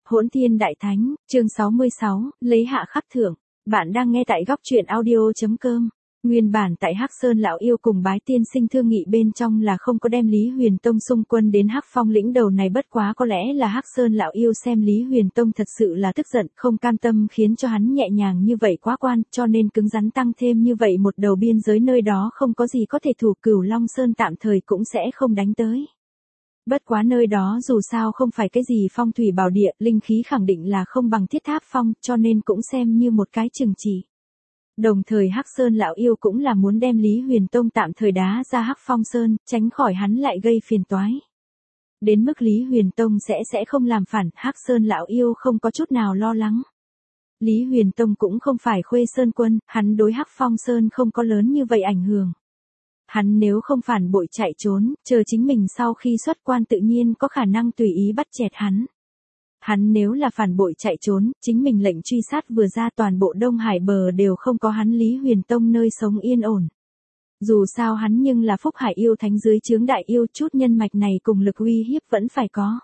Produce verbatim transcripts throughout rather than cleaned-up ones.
Hỗn Thiên Đại Thánh, chương sáu mươi sáu, lấy hạ khắc thưởng. Bạn đang nghe tại góc truyện audio.com. Nguyên bản tại Hắc Sơn lão yêu cùng Bái Tiên Sinh thương nghị bên trong là không có đem Lý Huyền Tông xung quân đến Hắc Phong lĩnh đầu này, bất quá có lẽ là Hắc Sơn lão yêu xem Lý Huyền Tông thật sự là tức giận, không cam tâm khiến cho hắn nhẹ nhàng như vậy quá quan, cho nên cứng rắn tăng thêm như vậy một đầu biên giới nơi đó không có gì có thể thủ, Cửu Long Sơn tạm thời cũng sẽ không đánh tới. Bất quá nơi đó dù sao không phải cái gì phong thủy bảo địa, linh khí khẳng định là không bằng Thiết Tháp Phong, cho nên cũng xem như một cái chừng chỉ. Đồng thời Hắc Sơn lão yêu cũng là muốn đem Lý Huyền Tông tạm thời đá ra Hắc Phong Sơn, tránh khỏi hắn lại gây phiền toái. Đến mức Lý Huyền Tông sẽ sẽ không làm phản, Hắc Sơn lão yêu không có chút nào lo lắng. Lý Huyền Tông cũng không phải Khuê Sơn quân, hắn đối Hắc Phong Sơn không có lớn như vậy ảnh hưởng. Hắn nếu không phản bội chạy trốn, chờ chính mình sau khi xuất quan tự nhiên có khả năng tùy ý bắt chẹt hắn. Hắn nếu là phản bội chạy trốn, chính mình lệnh truy sát vừa ra, toàn bộ Đông Hải bờ đều không có hắn Lý Huyền Tông nơi sống yên ổn. Dù sao hắn nhưng là Phúc Hải yêu thánh dưới chướng đại yêu, chút nhân mạch này cùng lực uy hiếp vẫn phải có.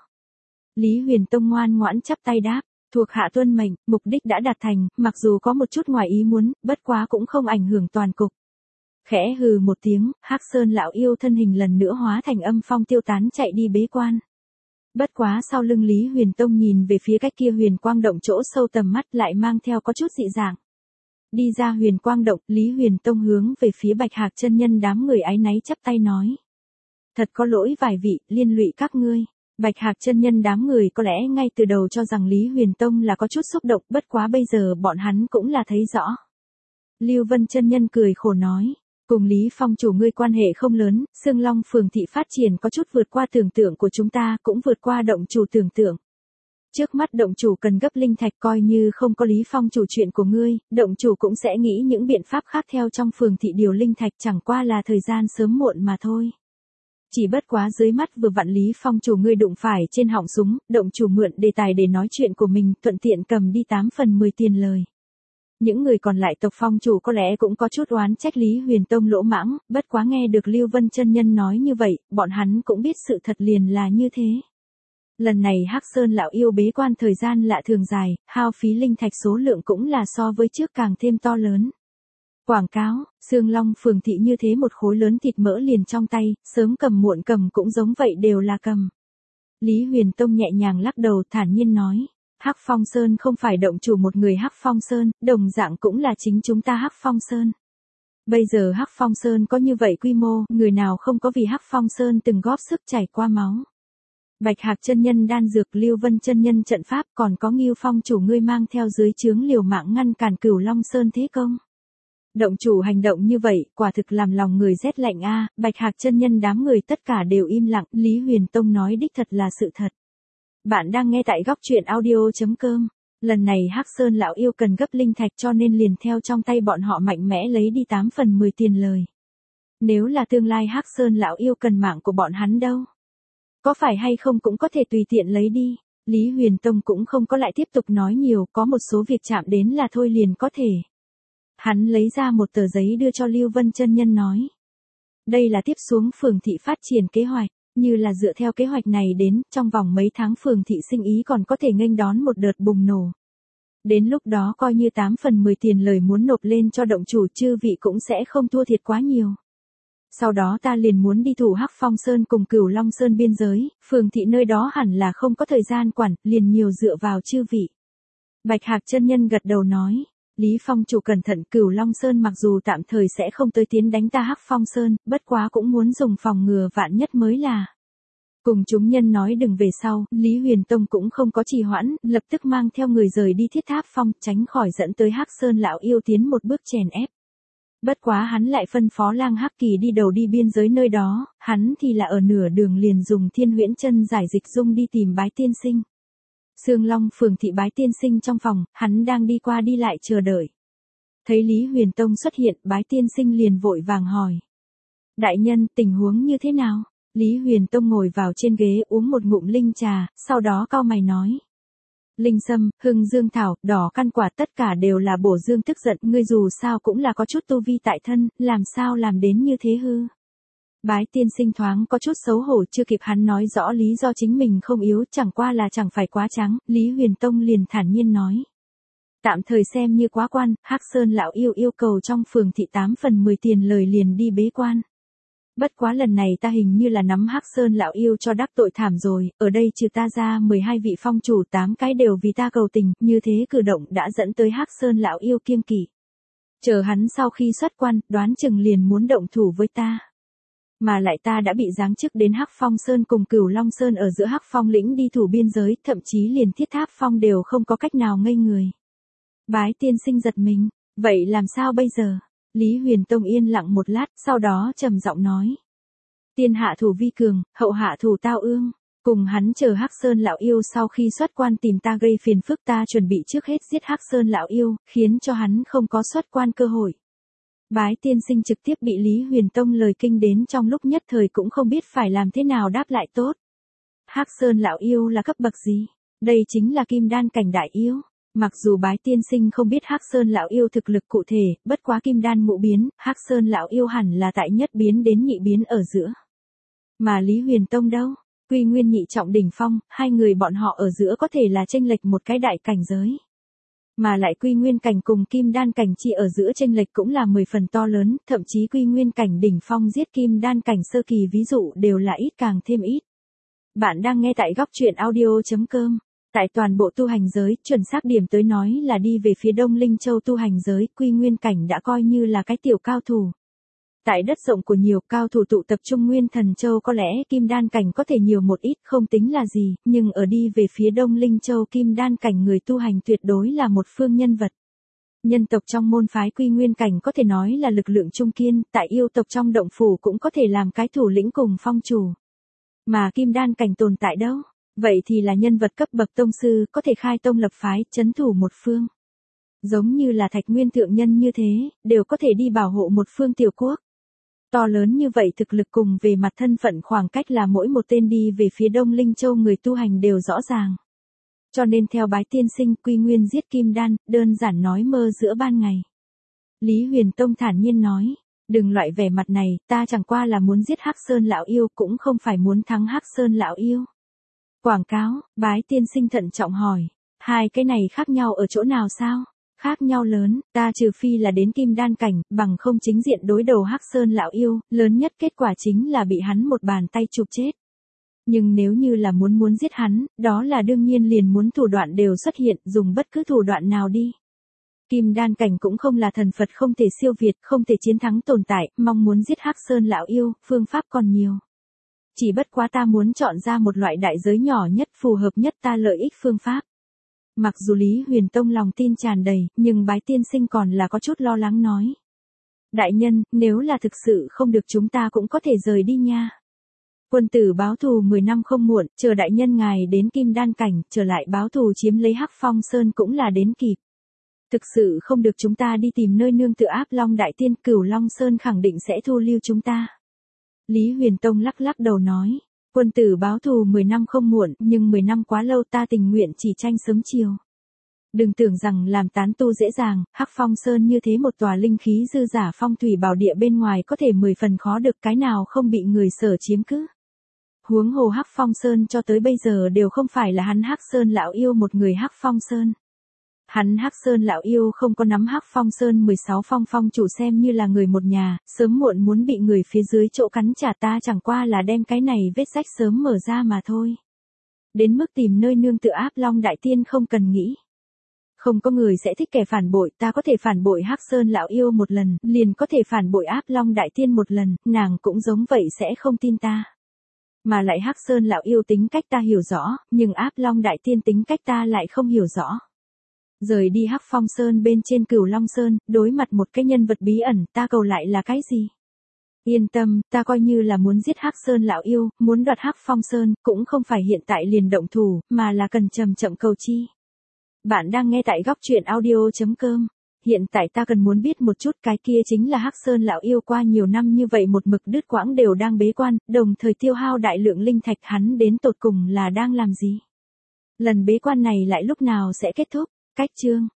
Lý Huyền Tông ngoan ngoãn chắp tay đáp, thuộc hạ tuân mệnh, mục đích đã đạt thành, mặc dù có một chút ngoài ý muốn, bất quá cũng không ảnh hưởng toàn cục. Khẽ hừ một tiếng, Hắc Sơn lão yêu thân hình lần nữa hóa thành âm phong tiêu tán chạy đi bế quan. Bất quá sau lưng Lý Huyền Tông nhìn về phía cách kia huyền quang động chỗ sâu, tầm mắt lại mang theo có chút dị dạng. Đi ra huyền quang động, Lý Huyền Tông hướng về phía Bạch Hạc chân nhân đám người áy náy chắp tay nói. Thật có lỗi vài vị, liên lụy các ngươi. Bạch Hạc chân nhân đám người có lẽ ngay từ đầu cho rằng Lý Huyền Tông là có chút xúc động, bất quá bây giờ bọn hắn cũng là thấy rõ. Lưu Vân chân nhân cười khổ nói. Cùng Lý Phong chủ ngươi quan hệ không lớn, Sương Long phường thị phát triển có chút vượt qua tưởng tượng của chúng ta, cũng vượt qua động chủ tưởng tượng. Trước mắt động chủ cần gấp linh thạch, coi như không có Lý Phong chủ chuyện của ngươi, động chủ cũng sẽ nghĩ những biện pháp khác theo trong phường thị điều linh thạch, chẳng qua là thời gian sớm muộn mà thôi. Chỉ bất quá dưới mắt vừa vặn Lý Phong chủ ngươi đụng phải trên họng súng, động chủ mượn đề tài để nói chuyện của mình, thuận tiện cầm đi tám phần mười tiền lời. Những người còn lại tộc phong chủ có lẽ cũng có chút oán trách Lý Huyền Tông lỗ mãng, bất quá nghe được Lưu Vân chân nhân nói như vậy, bọn hắn cũng biết sự thật liền là như thế. Lần này Hắc Sơn lão yêu bế quan thời gian lạ thường dài, hao phí linh thạch số lượng cũng là so với trước càng thêm to lớn. Quảng cáo, Sương Long phường thị như thế một khối lớn thịt mỡ liền trong tay, sớm cầm muộn cầm cũng giống vậy, đều là cầm. Lý Huyền Tông nhẹ nhàng lắc đầu thản nhiên nói. Hắc Phong Sơn không phải động chủ một người Hắc Phong Sơn, đồng dạng cũng là chính chúng ta Hắc Phong Sơn. Bây giờ Hắc Phong Sơn có như vậy quy mô, người nào không có vì Hắc Phong Sơn từng góp sức chảy qua máu. Bạch Hạc chân nhân đan dược, Lưu Vân chân nhân trận pháp, còn có Ngưu Phong chủ ngươi mang theo dưới trướng liều mạng ngăn cản Cửu Long Sơn thế công. Động chủ hành động như vậy, quả thực làm lòng người rét lạnh a. Bạch Hạc chân nhân đám người tất cả đều im lặng, Lý Huyền Tông nói đích thật là sự thật. Bạn đang nghe tại góc truyện audio.com. Lần này Hắc Sơn lão yêu cần gấp linh thạch, cho nên liền theo trong tay bọn họ mạnh mẽ lấy đi tám phần mười tiền lời. Nếu là tương lai Hắc Sơn lão yêu cần mạng của bọn hắn đâu? Có phải hay không cũng có thể tùy tiện lấy đi. Lý Huyền Tông cũng không có lại tiếp tục nói nhiều, có một số việc chạm đến là thôi liền có thể. Hắn lấy ra một tờ giấy đưa cho Lưu Vân chân nhân nói. Đây là tiếp xuống phường thị phát triển kế hoạch. Như là dựa theo kế hoạch này đến, trong vòng mấy tháng phường thị sinh ý còn có thể nghênh đón một đợt bùng nổ. Đến lúc đó coi như tám phần mười tiền lời muốn nộp lên cho động chủ, chư vị cũng sẽ không thua thiệt quá nhiều. Sau đó ta liền muốn đi thủ Hắc Phong Sơn cùng Cửu Long Sơn biên giới, phường thị nơi đó hẳn là không có thời gian quản, liền nhiều dựa vào chư vị. Bạch Hạc chân nhân gật đầu nói. Lý Phong chủ cẩn thận, Cửu Long Sơn mặc dù tạm thời sẽ không tới tiến đánh ta Hắc Phong Sơn, bất quá cũng muốn dùng phòng ngừa vạn nhất mới là. Cùng chúng nhân nói đừng về sau, Lý Huyền Tông cũng không có trì hoãn, lập tức mang theo người rời đi Thiết Tháp Phong, tránh khỏi dẫn tới Hắc Sơn lão yêu tiến một bước chèn ép. Bất quá hắn lại phân phó Lang Hắc Kỳ đi đầu đi biên giới nơi đó, hắn thì là ở nửa đường liền dùng Thiên Huyễn Chân giải dịch dung đi tìm Bái Tiên Sinh. Sương Long phường thị Bái Tiên Sinh trong phòng, hắn đang đi qua đi lại chờ đợi. Thấy Lý Huyền Tông xuất hiện, Bái Tiên Sinh liền vội vàng hỏi. Đại nhân, tình huống như thế nào? Lý Huyền Tông ngồi vào trên ghế uống một ngụm linh trà, sau đó cau mày nói. Linh sâm, hưng dương thảo, đỏ căn quả tất cả đều là bổ dương tức giận, ngươi dù sao cũng là có chút tu vi tại thân, làm sao làm đến như thế hư? Bái tiên sinh thoáng có chút xấu hổ, chưa kịp hắn nói rõ lý do chính mình không yếu, chẳng qua là chẳng phải quá trắng, Lý Huyền Tông liền thản nhiên nói. Tạm thời xem như quá quan, Hắc Sơn lão yêu yêu cầu trong phường thị tám phần mười tiền lời liền đi bế quan. Bất quá lần này ta hình như là nắm Hắc Sơn lão yêu cho đắc tội thảm rồi, ở đây trừ ta ra mười hai vị phong chủ tám cái đều vì ta cầu tình, như thế cử động đã dẫn tới Hắc Sơn lão yêu kiêng kỵ. Chờ hắn sau khi xuất quan, đoán chừng liền muốn động thủ với ta. Mà lại ta đã bị giáng chức đến Hắc Phong Sơn cùng Cửu Long Sơn ở giữa Hắc Phong lĩnh đi thủ biên giới, thậm chí liền Thiết Tháp Phong đều không có cách nào ngây người. Bái tiên sinh giật mình, vậy làm sao bây giờ? Lý Huyền Tông yên lặng một lát, sau đó trầm giọng nói. Tiên hạ thủ vi cường, hậu hạ thủ tao ương, cùng hắn chờ Hắc Sơn lão yêu sau khi xuất quan tìm ta gây phiền phức, ta chuẩn bị trước hết giết Hắc Sơn lão yêu, khiến cho hắn không có xuất quan cơ hội. Bái tiên sinh trực tiếp bị Lý Huyền Tông lời kinh đến, trong lúc nhất thời cũng không biết phải làm thế nào đáp lại tốt. Hắc Sơn lão yêu là cấp bậc gì? Đây chính là kim đan cảnh đại yêu. Mặc dù bái tiên sinh không biết Hắc Sơn lão yêu thực lực cụ thể, bất quá kim đan ngũ biến, Hắc Sơn lão yêu hẳn là tại nhất biến đến nhị biến ở giữa. Mà Lý Huyền Tông đâu? Quy nguyên nhị trọng đỉnh phong, hai người bọn họ ở giữa có thể là chênh lệch một cái đại cảnh giới. Mà lại quy nguyên cảnh cùng kim đan cảnh chi ở giữa chênh lệch cũng là mười phần to lớn, thậm chí quy nguyên cảnh đỉnh phong giết kim đan cảnh sơ kỳ ví dụ đều là ít càng thêm ít. Bạn đang nghe tại góc truyện audio chấm com. Tại toàn bộ tu hành giới, chuẩn xác điểm tới nói là đi về phía Đông Linh Châu tu hành giới, quy nguyên cảnh đã coi như là cái tiểu cao thủ. Tại đất rộng của nhiều cao thủ tụ tập trung Nguyên Thần Châu có lẽ kim đan cảnh có thể nhiều một ít không tính là gì, nhưng ở đi về phía Đông Linh Châu kim đan cảnh người tu hành tuyệt đối là một phương nhân vật. Nhân tộc trong môn phái quy nguyên cảnh có thể nói là lực lượng trung kiên, tại yêu tộc trong động phủ cũng có thể làm cái thủ lĩnh cùng phong chủ. Mà kim đan cảnh tồn tại đâu? Vậy thì là nhân vật cấp bậc tông sư, có thể khai tông lập phái, chấn thủ một phương. Giống như là Thạch Nguyên thượng nhân như thế, đều có thể đi bảo hộ một phương tiểu quốc. To lớn như vậy thực lực cùng về mặt thân phận khoảng cách là mỗi một tên đi về phía Đông Linh Châu người tu hành đều rõ ràng. Cho nên theo bái tiên sinh, quy nguyên giết kim đan, đơn giản nói mơ giữa ban ngày. Lý Huyền Tông thản nhiên nói, đừng loại vẻ mặt này, ta chẳng qua là muốn giết Hắc Sơn lão yêu, cũng không phải muốn thắng Hắc Sơn lão yêu. Quảng cáo, bái tiên sinh thận trọng hỏi, hai cái này khác nhau ở chỗ nào sao? Khác nhau lớn, ta trừ phi là đến kim đan cảnh, bằng không chính diện đối đầu Hắc Sơn lão yêu, lớn nhất kết quả chính là bị hắn một bàn tay chụp chết. Nhưng nếu như là muốn muốn giết hắn, đó là đương nhiên liền muốn thủ đoạn đều xuất hiện, dùng bất cứ thủ đoạn nào đi. Kim đan cảnh cũng không là thần Phật không thể siêu việt, không thể chiến thắng tồn tại, mong muốn giết Hắc Sơn lão yêu, phương pháp còn nhiều. Chỉ bất quá ta muốn chọn ra một loại đại giới nhỏ nhất phù hợp nhất ta lợi ích phương pháp. Mặc dù Lý Huyền Tông lòng tin tràn đầy, nhưng bái tiên sinh còn là có chút lo lắng nói. Đại nhân, nếu là thực sự không được chúng ta cũng có thể rời đi nha. Quân tử báo thù mười năm không muộn, chờ đại nhân ngài đến kim đan cảnh, trở lại báo thù chiếm lấy Hắc Phong Sơn cũng là đến kịp. Thực sự không được chúng ta đi tìm nơi nương tựa Áp Long Đại Tiên, Cửu Long Sơn khẳng định sẽ thu lưu chúng ta. Lý Huyền Tông lắc lắc đầu nói, quân tử báo thù mười năm không muộn, nhưng mười năm quá lâu, ta tình nguyện chỉ tranh sớm chiều. Đừng tưởng rằng làm tán tu dễ dàng, Hắc Phong Sơn như thế một tòa linh khí dư giả phong thủy bảo địa bên ngoài có thể mười phần khó được, cái nào không bị người sở chiếm cứ. Huống hồ Hắc Phong Sơn cho tới bây giờ đều không phải là hắn Hắc Sơn lão yêu một người Hắc Phong Sơn. Hắn Hắc Sơn lão yêu không có nắm Hắc Phong Sơn mười sáu phong phong chủ xem như là người một nhà, sớm muộn muốn bị người phía dưới chỗ cắn trả, ta chẳng qua là đem cái này vết rách sớm mở ra mà thôi. Đến mức tìm nơi nương tựa Áp Long Đại Tiên không cần nghĩ. Không có người sẽ thích kẻ phản bội, ta có thể phản bội Hắc Sơn lão yêu một lần, liền có thể phản bội Áp Long Đại Tiên một lần, nàng cũng giống vậy sẽ không tin ta. Mà lại Hắc Sơn lão yêu tính cách ta hiểu rõ, nhưng Áp Long Đại Tiên tính cách ta lại không hiểu rõ. Rời đi Hắc Phong Sơn bên trên Cửu Long Sơn, đối mặt một cái nhân vật bí ẩn, ta cầu lại là cái gì? Yên tâm, ta coi như là muốn giết Hắc Sơn lão yêu, muốn đoạt Hắc Phong Sơn, cũng không phải hiện tại liền động thủ, mà là cần chậm chậm cầu chi. Bạn đang nghe tại góc truyện audio chấm com. Hiện tại ta cần muốn biết một chút, cái kia chính là Hắc Sơn lão yêu qua nhiều năm như vậy một mực đứt quãng đều đang bế quan, đồng thời tiêu hao đại lượng linh thạch, hắn đến tột cùng là đang làm gì? Lần bế quan này lại lúc nào sẽ kết thúc? Cách chương